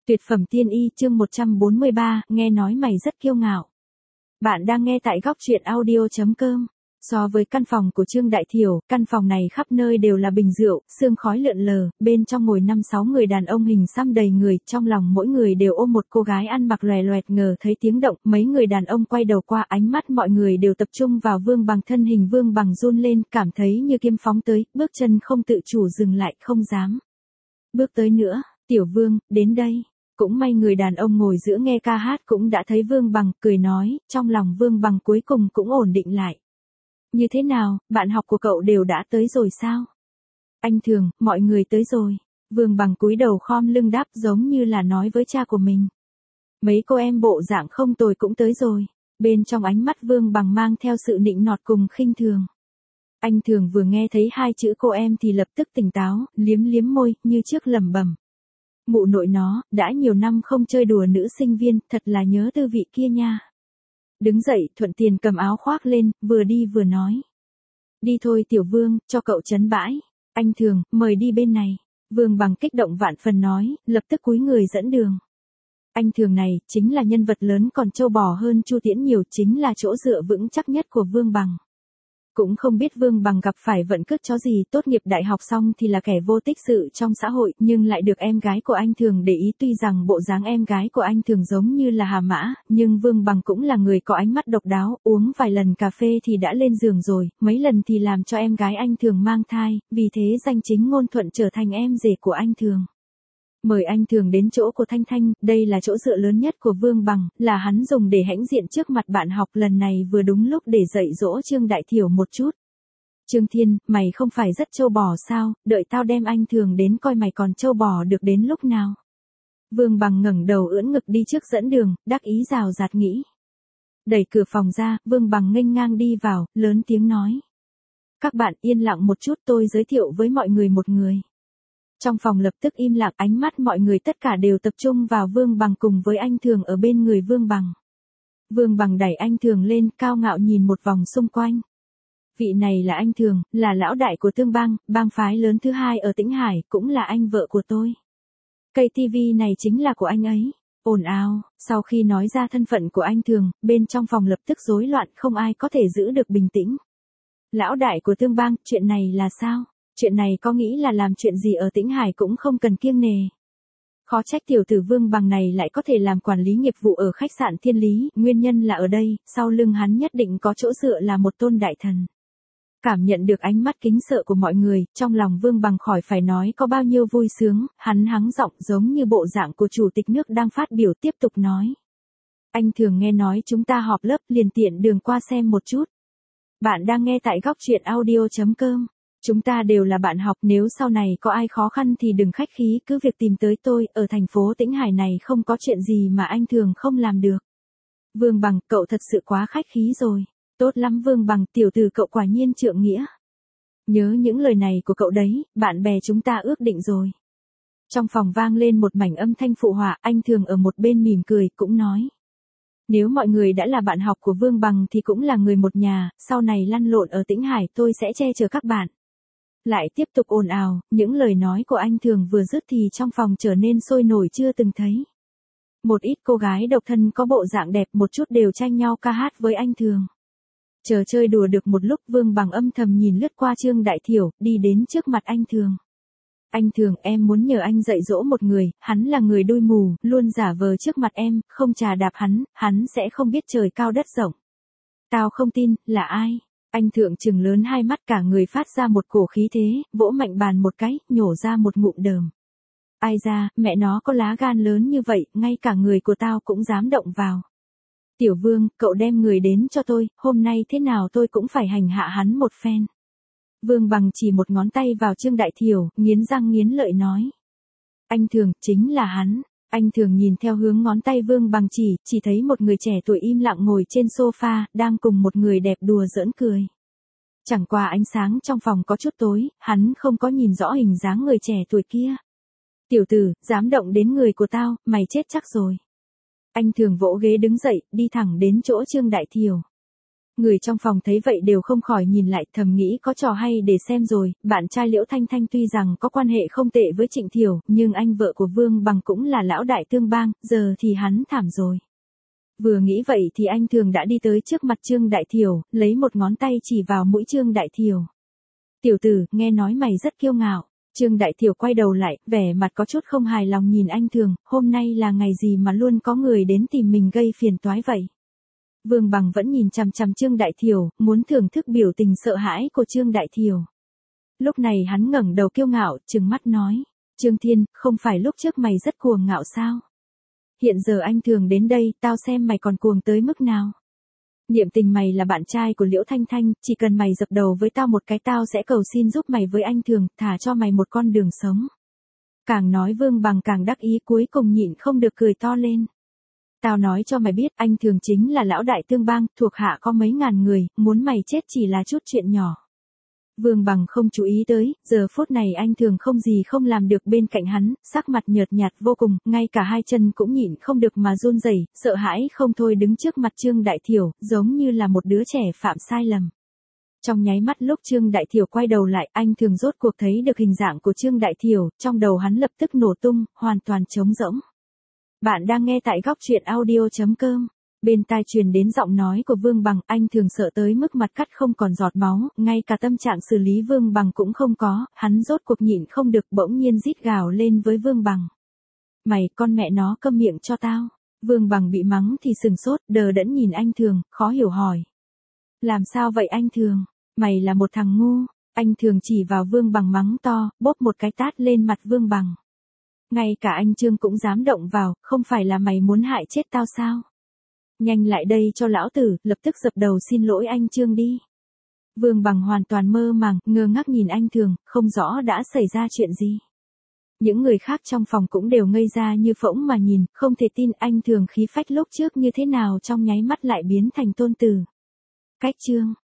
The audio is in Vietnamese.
Tuyệt phẩm tiên y chương 143, nghe nói mày rất kiêu ngạo. Bạn đang nghe tại góc truyện audio.com. So với căn phòng của Trương Đại Thiểu, căn phòng này khắp nơi đều là bình rượu, sương khói lượn lờ, bên trong ngồi 5-6 người đàn ông hình xăm đầy người, trong lòng mỗi người đều ôm một cô gái ăn mặc lòe loẹt. Ngờ thấy tiếng động, mấy người đàn ông quay đầu qua, ánh mắt mọi người đều tập trung vào Vương Bằng. Thân hình Vương Bằng run lên, cảm thấy như kim phóng tới, bước chân không tự chủ dừng lại, không dám bước tới nữa. Tiểu Vương, đến đây. Cũng may người đàn ông ngồi giữa nghe ca hát cũng đã thấy Vương Bằng, cười nói, trong lòng Vương Bằng cuối cùng cũng ổn định lại. Như thế nào, bạn học của cậu đều đã tới rồi sao? Anh Thường, mọi người tới rồi. Vương Bằng cúi đầu khom lưng đáp, giống như là nói với cha của mình. Mấy cô em bộ dạng không tồi cũng tới rồi. Bên trong ánh mắt Vương Bằng mang theo sự nịnh nọt cùng khinh thường. Anh Thường vừa nghe thấy hai chữ cô em thì lập tức tỉnh táo, liếm liếm môi, như trước lẩm bẩm. Mụ nội nó, đã nhiều năm không chơi đùa nữ sinh viên, thật là nhớ tư vị kia nha. Đứng dậy, thuận tiền cầm áo khoác lên, vừa đi vừa nói. Đi thôi Tiểu Vương, cho cậu chấn bãi. Anh Thường, mời đi bên này. Vương Bằng kích động vạn phần nói, lập tức cúi người dẫn đường. Anh Thường này, chính là nhân vật lớn còn trâu bò hơn Chu Tiễn nhiều, chính là chỗ dựa vững chắc nhất của Vương Bằng. Cũng không biết Vương Bằng gặp phải vận cứt chó gì, tốt nghiệp đại học xong thì là kẻ vô tích sự trong xã hội, nhưng lại được em gái của anh Thường để ý. Tuy rằng bộ dáng em gái của anh Thường giống như là hà mã, nhưng Vương Bằng cũng là người có ánh mắt độc đáo, uống vài lần cà phê thì đã lên giường rồi, mấy lần thì làm cho em gái anh Thường mang thai, vì thế danh chính ngôn thuận trở thành em rể của anh Thường. Mời anh Thường đến chỗ của Thanh Thanh, đây là chỗ dựa lớn nhất của Vương Bằng, là hắn dùng để hãnh diện trước mặt bạn học, lần này vừa đúng lúc để dạy dỗ Trương Đại Thiểu một chút. Trương Thiên, mày không phải rất trâu bò sao, đợi tao đem anh Thường đến coi mày còn trâu bò được đến lúc nào. Vương Bằng ngẩng đầu ưỡn ngực đi trước dẫn đường, đắc ý rào rạt nghĩ. Đẩy cửa phòng ra, Vương Bằng nghênh ngang đi vào, lớn tiếng nói. Các bạn yên lặng một chút, tôi giới thiệu với mọi người một người. Trong phòng lập tức im lặng, ánh mắt mọi người tất cả đều tập trung vào Vương Bằng cùng với anh Thường ở bên người Vương Bằng. Vương Bằng đẩy anh Thường lên, cao ngạo nhìn một vòng xung quanh. Vị này là anh Thường, là lão đại của Tương Bang, bang phái lớn thứ hai ở Tĩnh Hải, cũng là anh vợ của tôi. Cây TV này chính là của anh ấy. Ồn ào, sau khi nói ra thân phận của anh Thường, bên trong phòng lập tức rối loạn, không ai có thể giữ được bình tĩnh. Lão đại của Tương Bang, chuyện này là sao? Chuyện này có nghĩ là làm chuyện gì ở Tĩnh Hải cũng không cần kiêng nề. Khó trách tiểu tử Vương Bằng này lại có thể làm quản lý nghiệp vụ ở khách sạn Thiên Lý, nguyên nhân là ở đây, sau lưng hắn nhất định có chỗ dựa là một tôn đại thần. Cảm nhận được ánh mắt kính sợ của mọi người, trong lòng Vương Bằng khỏi phải nói có bao nhiêu vui sướng, hắn hắng giọng giống như bộ dạng của chủ tịch nước đang phát biểu, tiếp tục nói. Anh Thường nghe nói chúng ta họp lớp, liền tiện đường qua xem một chút. Bạn đang nghe tại góc truyện audio.com. Chúng ta đều là bạn học, nếu sau này có ai khó khăn thì đừng khách khí, cứ việc tìm tới tôi, ở thành phố Tĩnh Hải này không có chuyện gì mà anh Thường không làm được. Vương Bằng, cậu thật sự quá khách khí rồi. Tốt lắm Vương Bằng, tiểu tử cậu quả nhiên trượng nghĩa. Nhớ những lời này của cậu đấy, bạn bè chúng ta ước định rồi. Trong phòng vang lên một mảnh âm thanh phụ họa, anh Thường ở một bên mỉm cười, cũng nói. Nếu mọi người đã là bạn học của Vương Bằng thì cũng là người một nhà, sau này lăn lộn ở Tĩnh Hải tôi sẽ che chở các bạn. Lại tiếp tục ồn ào, những lời nói của anh Thường vừa dứt thì trong phòng trở nên sôi nổi chưa từng thấy. Một ít cô gái độc thân có bộ dạng đẹp một chút đều tranh nhau ca hát với anh Thường. Chờ chơi đùa được một lúc, Vương Bằng âm thầm nhìn lướt qua Trương Đại Thiểu, đi đến trước mặt anh Thường. Anh Thường, em muốn nhờ anh dạy dỗ một người, hắn là người đôi mù, luôn giả vờ trước mặt em, không chà đạp hắn sẽ không biết trời cao đất rộng. Tao không tin, là ai? Anh Thượng trừng lớn hai mắt, cả người phát ra một cổ khí thế, vỗ mạnh bàn một cái, nhổ ra một ngụm đờm. Ai ra, mẹ nó có lá gan lớn như vậy, ngay cả người của tao cũng dám động vào. Tiểu Vương, cậu đem người đến cho tôi, hôm nay thế nào tôi cũng phải hành hạ hắn một phen. Vương Bằng chỉ một ngón tay vào Trương Đại Thiểu, nghiến răng nghiến lợi nói. Anh Thường, chính là hắn. Anh Thường nhìn theo hướng ngón tay Vương Bằng chỉ thấy một người trẻ tuổi im lặng ngồi trên sofa, đang cùng một người đẹp đùa giỡn cười. Chẳng qua ánh sáng trong phòng có chút tối, hắn không có nhìn rõ hình dáng người trẻ tuổi kia. Tiểu tử, dám động đến người của tao, mày chết chắc rồi. Anh Thường vỗ ghế đứng dậy, đi thẳng đến chỗ Trương Đại Thiểu. Người trong phòng thấy vậy đều không khỏi nhìn lại, thầm nghĩ có trò hay để xem rồi. Bạn trai Liễu Thanh Thanh tuy rằng có quan hệ không tệ với Trịnh Thiểu, nhưng anh vợ của Vương Bằng cũng là lão đại tương bang, giờ thì hắn thảm rồi. Vừa nghĩ vậy thì anh Thường đã đi tới trước mặt Trương Đại Thiểu, lấy một ngón tay chỉ vào mũi Trương Đại Thiểu. Tiểu tử, nghe nói mày rất kiêu ngạo. Trương Đại Thiểu quay đầu lại, vẻ mặt có chút không hài lòng nhìn anh Thường, hôm nay là ngày gì mà luôn có người đến tìm mình gây phiền toái vậy. Vương Bằng vẫn nhìn chằm chằm Trương Đại Thiểu, muốn thưởng thức biểu tình sợ hãi của Trương Đại Thiểu. Lúc này hắn ngẩng đầu kiêu ngạo, trừng mắt nói, Trương Thiên, không phải lúc trước mày rất cuồng ngạo sao? Hiện giờ anh Thường đến đây, tao xem mày còn cuồng tới mức nào. Niệm Tình mày là bạn trai của Liễu Thanh Thanh, chỉ cần mày dập đầu với tao một cái tao sẽ cầu xin giúp mày với anh Thường, thả cho mày một con đường sống. Càng nói Vương Bằng càng đắc ý, cuối cùng nhịn không được cười to lên. Tao nói cho mày biết, anh Thường chính là lão đại tương bang, thuộc hạ có mấy ngàn người, muốn mày chết chỉ là chút chuyện nhỏ. Vương Bằng không chú ý tới, giờ phút này anh Thường không gì không làm được bên cạnh hắn, sắc mặt nhợt nhạt vô cùng, ngay cả hai chân cũng nhịn không được mà run rẩy, sợ hãi không thôi đứng trước mặt Trương Đại Thiểu, giống như là một đứa trẻ phạm sai lầm. Trong nháy mắt lúc Trương Đại Thiểu quay đầu lại, anh Thường rốt cuộc thấy được hình dạng của Trương Đại Thiểu, trong đầu hắn lập tức nổ tung, hoàn toàn trống rỗng. Bạn đang nghe tại góc truyện audio.com. Bên tai truyền đến giọng nói của Vương Bằng, anh Thường sợ tới mức mặt cắt không còn giọt máu, ngay cả tâm trạng xử lý Vương Bằng cũng không có, hắn rốt cuộc nhịn không được bỗng nhiên rít gào lên với Vương Bằng. Mày, con mẹ nó câm miệng cho tao. Vương Bằng bị mắng thì sừng sốt, đờ đẫn nhìn anh Thường, khó hiểu hỏi. Làm sao vậy anh Thường? Mày là một thằng ngu. Anh Thường chỉ vào Vương Bằng mắng to, bóp một cái tát lên mặt Vương Bằng. Ngay cả anh Trương cũng dám động vào, không phải là mày muốn hại chết tao sao? Nhanh lại đây cho lão tử, lập tức dập đầu xin lỗi anh Trương đi. Vương Bằng hoàn toàn mơ màng, ngơ ngác nhìn anh Thường, không rõ đã xảy ra chuyện gì. Những người khác trong phòng cũng đều ngây ra như phỗng mà nhìn, không thể tin anh Thường khí phách lúc trước như thế nào trong nháy mắt lại biến thành tôn tử. Cách Trương.